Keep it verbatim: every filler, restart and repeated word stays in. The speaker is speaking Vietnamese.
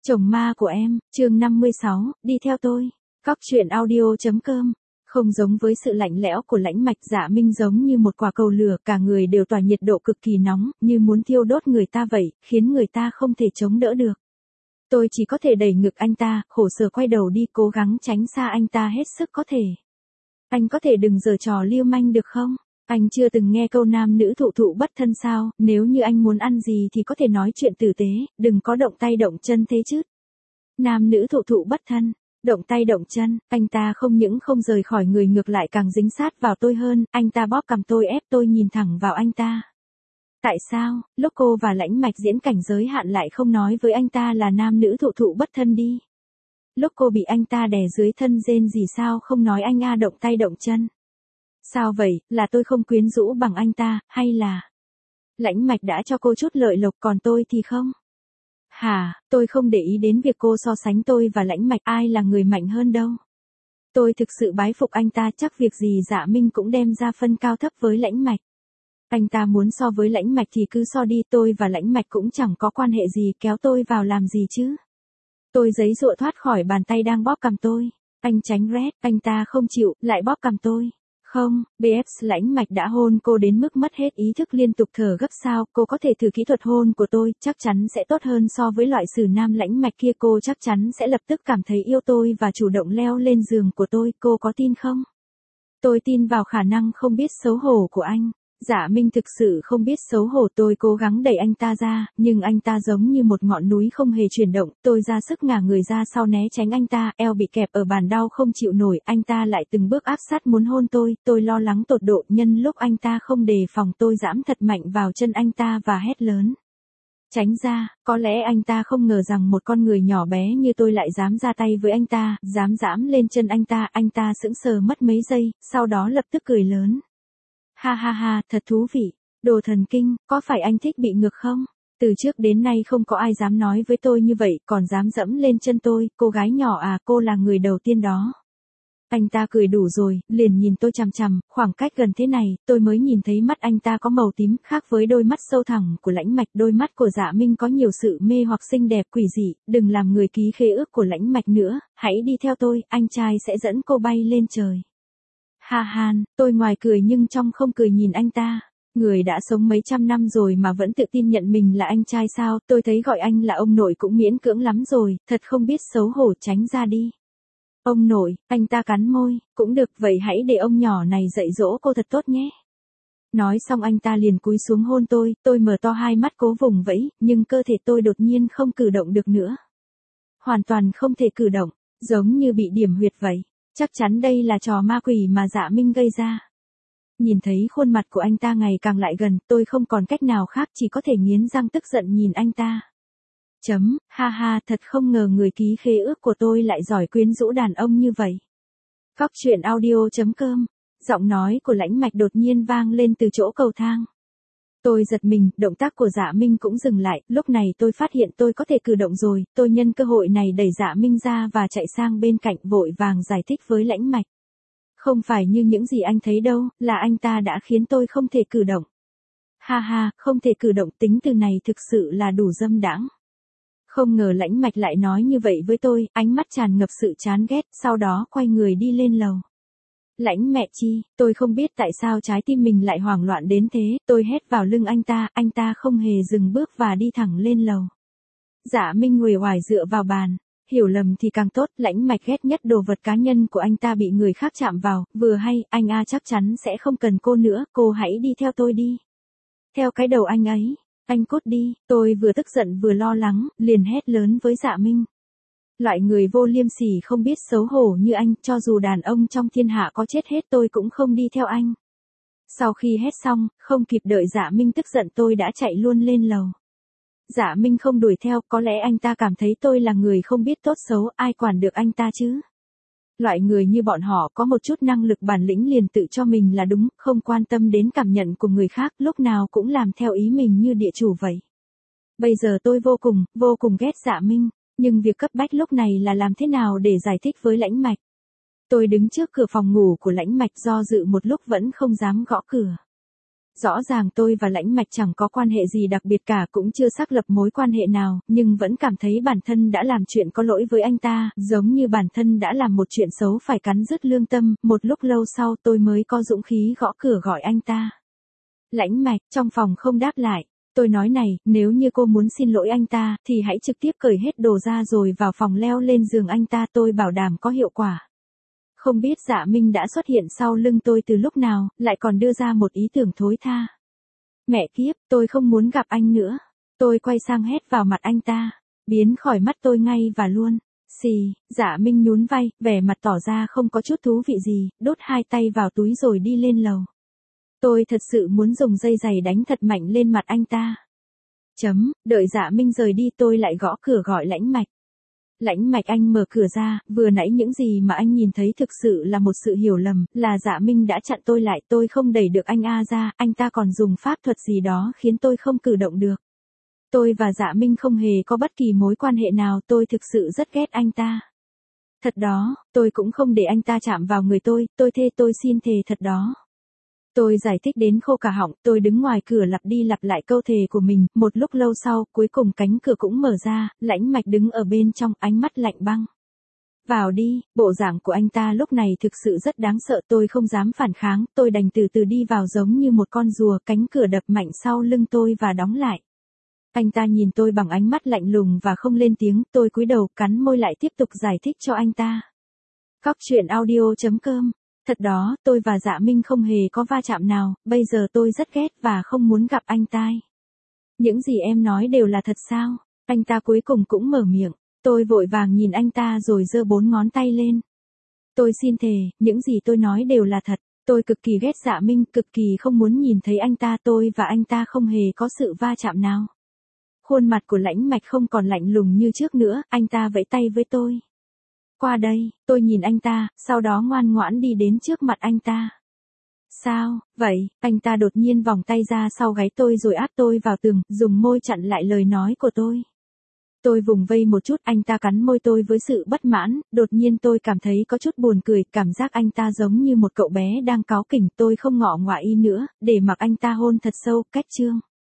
Chồng ma của em, chương năm mươi sáu, đi theo tôi. Cóc truyện audio.com. Không giống với sự lạnh lẽo của Lãnh Mạch, Dạ Minh giống như một quả cầu lửa, cả người đều tỏa nhiệt độ cực kỳ nóng, như muốn thiêu đốt người ta vậy, khiến người ta không thể chống đỡ được. Tôi chỉ có thể đẩy ngực anh ta, khổ sở quay đầu đi, cố gắng tránh xa anh ta hết sức có thể. Anh có thể đừng giở trò lưu manh được không? Anh chưa từng nghe câu nam nữ thụ thụ bất thân sao? Nếu như anh muốn ăn gì thì có thể nói chuyện tử tế, đừng có động tay động chân thế chứ. Nam nữ thụ thụ bất thân, động tay động chân, anh ta không những không rời khỏi người, ngược lại càng dính sát vào tôi hơn, anh ta bóp cằm tôi, ép tôi nhìn thẳng vào anh ta. Tại sao, lúc cô và Lãnh Mạch diễn cảnh giới hạn lại không nói với anh ta là nam nữ thụ thụ bất thân đi? Lúc cô bị anh ta đè dưới thân rên gì sao không nói anh a động tay động chân? Sao vậy, là tôi không quyến rũ bằng anh ta, hay là Lãnh Mạch đã cho cô chút lợi lộc còn tôi thì không? Hả, tôi không để ý đến việc cô so sánh tôi và Lãnh Mạch, ai là người mạnh hơn đâu. Tôi thực sự bái phục anh ta, chắc việc gì Dạ Minh cũng đem ra phân cao thấp với Lãnh Mạch. Anh ta muốn so với Lãnh Mạch thì cứ so đi, tôi và Lãnh Mạch cũng chẳng có quan hệ gì, kéo tôi vào làm gì chứ? Tôi giãy giụa thoát khỏi bàn tay đang bóp cằm tôi. Anh tránh rét, anh ta không chịu, lại bóp cằm tôi. Không, bê ép Lãnh Mạch đã hôn cô đến mức mất hết ý thức, liên tục thở gấp sao, cô có thể thử kỹ thuật hôn của tôi, chắc chắn sẽ tốt hơn so với loại xử nam Lãnh Mạch kia, cô chắc chắn sẽ lập tức cảm thấy yêu tôi và chủ động leo lên giường của tôi, cô có tin không? Tôi tin vào khả năng không biết xấu hổ của anh. Dạ Minh thực sự không biết xấu hổ, tôi cố gắng đẩy anh ta ra, nhưng anh ta giống như một ngọn núi không hề chuyển động, tôi ra sức ngả người ra sau né tránh anh ta, eo bị kẹp ở bàn đau không chịu nổi, anh ta lại từng bước áp sát muốn hôn tôi, tôi lo lắng tột độ, nhân lúc anh ta không đề phòng tôi giẫm thật mạnh vào chân anh ta và hét lớn. Tránh ra, có lẽ anh ta không ngờ rằng một con người nhỏ bé như tôi lại dám ra tay với anh ta, dám giẫm lên chân anh ta, anh ta sững sờ mất mấy giây, sau đó lập tức cười lớn. Ha ha ha, thật thú vị, đồ thần kinh, có phải anh thích bị ngược không? Từ trước đến nay không có ai dám nói với tôi như vậy, còn dám dẫm lên chân tôi, cô gái nhỏ à, cô là người đầu tiên đó. Anh ta cười đủ rồi, liền nhìn tôi chằm chằm, khoảng cách gần thế này, tôi mới nhìn thấy mắt anh ta có màu tím, khác với đôi mắt sâu thẳm của Lãnh Mạch, đôi mắt của Dạ Minh có nhiều sự mê hoặc xinh đẹp quỷ dị, đừng làm người ký khế ước của Lãnh Mạch nữa, hãy đi theo tôi, anh trai sẽ dẫn cô bay lên trời. Ha han, tôi ngoài cười nhưng trong không cười nhìn anh ta. Người đã sống mấy trăm năm rồi mà vẫn tự tin nhận mình là anh trai sao, tôi thấy gọi anh là ông nội cũng miễn cưỡng lắm rồi, thật không biết xấu hổ, tránh ra đi. Ông nội, anh ta cắn môi, cũng được, vậy hãy để ông nhỏ này dạy dỗ cô thật tốt nhé. Nói xong anh ta liền cúi xuống hôn tôi, tôi mở to hai mắt cố vùng vẫy, nhưng cơ thể tôi đột nhiên không cử động được nữa. Hoàn toàn không thể cử động, giống như bị điểm huyệt vậy. Chắc chắn đây là trò ma quỷ mà Dạ Minh gây ra. Nhìn thấy khuôn mặt của anh ta ngày càng lại gần, tôi không còn cách nào khác, chỉ có thể nghiến răng tức giận nhìn anh ta. Chấm, ha ha, thật không ngờ người ký khế ước của tôi lại giỏi quyến rũ đàn ông như vậy. Cóc truyện audio.com. Giọng nói của Lãnh Mạch đột nhiên vang lên từ chỗ cầu thang. Tôi giật mình, động tác của Dạ Minh cũng dừng lại, lúc này tôi phát hiện tôi có thể cử động rồi, tôi nhân cơ hội này đẩy Dạ Minh ra và chạy sang bên cạnh, vội vàng giải thích với Lãnh Mạch. Không phải như những gì anh thấy đâu, là anh ta đã khiến tôi không thể cử động. Ha ha, không thể cử động, tính từ này thực sự là đủ dâm đãng. Không ngờ Lãnh Mạch lại nói như vậy với tôi, ánh mắt tràn ngập sự chán ghét, sau đó quay người đi lên lầu. Lãnh mẹ chi, tôi không biết tại sao trái tim mình lại hoảng loạn đến thế, tôi hét vào lưng anh ta, anh ta không hề dừng bước và đi thẳng lên lầu. Dạ Minh nguề oải dựa vào bàn, hiểu lầm thì càng tốt, Lãnh Mạch ghét nhất đồ vật cá nhân của anh ta bị người khác chạm vào, vừa hay, anh a chắc chắn sẽ không cần cô nữa, cô hãy đi theo tôi đi. Theo cái đầu anh ấy, anh cút đi, tôi vừa tức giận vừa lo lắng, liền hét lớn với Dạ Minh. Loại người vô liêm sỉ không biết xấu hổ như anh, cho dù đàn ông trong thiên hạ có chết hết tôi cũng không đi theo anh. Sau khi hét xong, không kịp đợi Dạ Minh tức giận tôi đã chạy luôn lên lầu. Dạ Minh không đuổi theo, có lẽ anh ta cảm thấy tôi là người không biết tốt xấu, ai quản được anh ta chứ. Loại người như bọn họ có một chút năng lực bản lĩnh liền tự cho mình là đúng, không quan tâm đến cảm nhận của người khác, lúc nào cũng làm theo ý mình như địa chủ vậy. Bây giờ tôi vô cùng, vô cùng ghét Dạ Minh. Nhưng việc cấp bách lúc này là làm thế nào để giải thích với Lãnh Mạch. Tôi đứng trước cửa phòng ngủ của Lãnh Mạch do dự một lúc vẫn không dám gõ cửa. Rõ ràng tôi và Lãnh Mạch chẳng có quan hệ gì đặc biệt cả, cũng chưa xác lập mối quan hệ nào, nhưng vẫn cảm thấy bản thân đã làm chuyện có lỗi với anh ta, giống như bản thân đã làm một chuyện xấu phải cắn rứt lương tâm. Một lúc lâu sau tôi mới có dũng khí gõ cửa gọi anh ta. Lãnh Mạch, trong phòng không đáp lại. Tôi nói này, nếu như cô muốn xin lỗi anh ta, thì hãy trực tiếp cởi hết đồ ra rồi vào phòng leo lên giường anh ta, tôi bảo đảm có hiệu quả. Không biết Dạ Minh đã xuất hiện sau lưng tôi từ lúc nào, lại còn đưa ra một ý tưởng thối tha. Mẹ kiếp, tôi không muốn gặp anh nữa. Tôi quay sang hét vào mặt anh ta. Biến khỏi mắt tôi ngay và luôn. Xì, Dạ Minh nhún vai, vẻ mặt tỏ ra không có chút thú vị gì, đốt hai tay vào túi rồi đi lên lầu. Tôi thật sự muốn dùng dây giày đánh thật mạnh lên mặt anh ta. Chấm, đợi Dạ Minh rời đi tôi lại gõ cửa gọi Lãnh Mạch. Lãnh Mạch, anh mở cửa ra, vừa nãy những gì mà anh nhìn thấy thực sự là một sự hiểu lầm, là Dạ Minh đã chặn tôi lại, tôi không đẩy được anh A ra, anh ta còn dùng pháp thuật gì đó khiến tôi không cử động được. Tôi và Dạ Minh không hề có bất kỳ mối quan hệ nào, tôi thực sự rất ghét anh ta. Thật đó, tôi cũng không để anh ta chạm vào người tôi, tôi thề tôi xin thề thật đó. Tôi giải thích đến khô cả họng, tôi đứng ngoài cửa lặp đi lặp lại câu thề của mình, một lúc lâu sau, cuối cùng cánh cửa cũng mở ra, Lãnh Mạch đứng ở bên trong, ánh mắt lạnh băng. Vào đi, bộ dạng của anh ta lúc này thực sự rất đáng sợ, tôi không dám phản kháng, tôi đành từ từ đi vào giống như một con rùa, cánh cửa đập mạnh sau lưng tôi và đóng lại. Anh ta nhìn tôi bằng ánh mắt lạnh lùng và không lên tiếng, tôi cúi đầu, cắn môi lại tiếp tục giải thích cho anh ta. Cóc truyện audio chấm com. Thật đó, tôi và Dạ Minh không hề có va chạm nào, bây giờ tôi rất ghét và không muốn gặp anh ta. Những gì em nói đều là thật sao? Anh ta cuối cùng cũng mở miệng, tôi vội vàng nhìn anh ta rồi giơ bốn ngón tay lên. Tôi xin thề, những gì tôi nói đều là thật, tôi cực kỳ ghét Dạ Minh, cực kỳ không muốn nhìn thấy anh ta, tôi và anh ta không hề có sự va chạm nào. Khuôn mặt của Lãnh Mạch không còn lạnh lùng như trước nữa, anh ta vẫy tay với tôi. Qua đây, tôi nhìn anh ta, sau đó ngoan ngoãn đi đến trước mặt anh ta. Sao, vậy, anh ta đột nhiên vòng tay ra sau gáy tôi rồi áp tôi vào tường, dùng môi chặn lại lời nói của tôi. Tôi vùng vây một chút, anh ta cắn môi tôi với sự bất mãn, đột nhiên tôi cảm thấy có chút buồn cười, cảm giác anh ta giống như một cậu bé đang cáu kỉnh, tôi không ngọ ngoại y nữa, để mặc anh ta hôn thật sâu, cách chương.